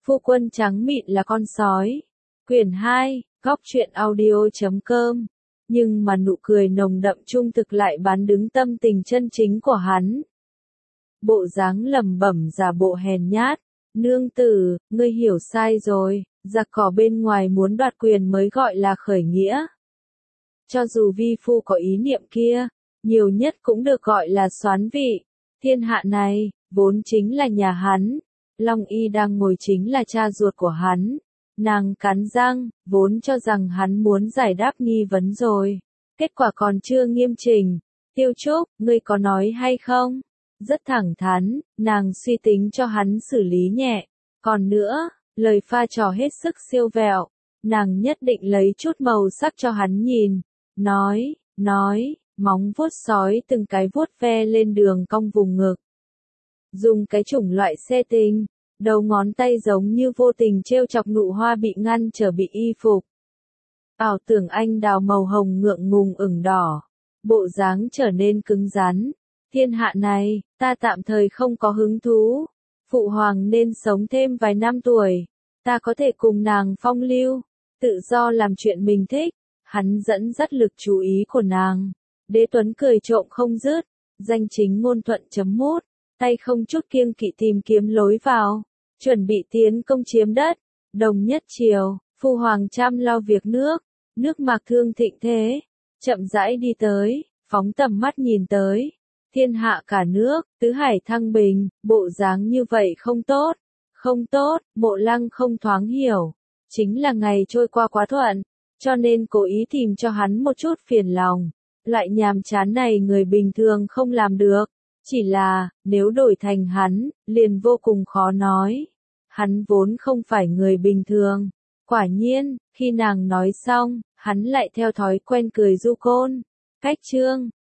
Phu quân trắng mịn là con sói. Quyển 2, góc truyện audio.com. Nhưng mà nụ cười nồng đậm trung thực lại bán đứng tâm tình chân chính của hắn. Bộ dáng lẩm bẩm giả bộ hèn nhát. Nương tử, ngươi hiểu sai rồi, giặc cỏ bên ngoài muốn đoạt quyền mới gọi là khởi nghĩa. Cho dù vi phu có ý niệm kia, nhiều nhất cũng được gọi là soán vị. Thiên hạ này, vốn chính là nhà hắn. Long Y đang ngồi chính là cha ruột của hắn. Nàng cắn răng, vốn cho rằng hắn muốn giải đáp nghi vấn rồi. Kết quả còn chưa nghiêm chỉnh. Tiêu Trúc, ngươi có nói hay không? Rất thẳng thắn, nàng suy tính cho hắn xử lý nhẹ. Còn nữa, lời pha trò hết sức siêu vẹo. Nàng nhất định lấy chút màu sắc cho hắn nhìn. Nói, móng vuốt sói từng cái vuốt ve lên đường cong vùng ngực. Dùng cái chủng loại xe tình, đầu ngón tay giống như vô tình trêu chọc nụ hoa bị ngăn trở bị y phục. Ảo tưởng anh đào màu hồng ngượng ngùng ửng đỏ, bộ dáng trở nên cứng rắn. Thiên hạ này, ta tạm thời không có hứng thú. Phụ hoàng nên sống thêm vài năm tuổi. Ta có thể cùng nàng phong lưu, tự do làm chuyện mình thích. Hắn dẫn dắt lực chú ý của nàng. Đế Tuấn cười trộm không dứt. Danh chính ngôn thuận chấm mút. Tay không chút kiêng kỵ tìm kiếm lối vào. Chuẩn bị tiến công chiếm đất. Đồng nhất triều, Phu hoàng chăm lo việc nước. Nước Mạc Thương thịnh thế. Chậm rãi đi tới, phóng tầm mắt nhìn tới. Thiên hạ cả nước, tứ hải thăng bình, bộ dáng như vậy không tốt. Không tốt, Mộ Lăng không thoáng hiểu. Chính là ngày trôi qua quá thuận, cho nên cố ý tìm cho hắn một chút phiền lòng. Loại nhàm chán này người bình thường không làm được. Chỉ là, nếu đổi thành hắn, liền vô cùng khó nói. Hắn vốn không phải người bình thường. Quả nhiên, khi nàng nói xong, hắn lại theo thói quen cười du côn. Cách chương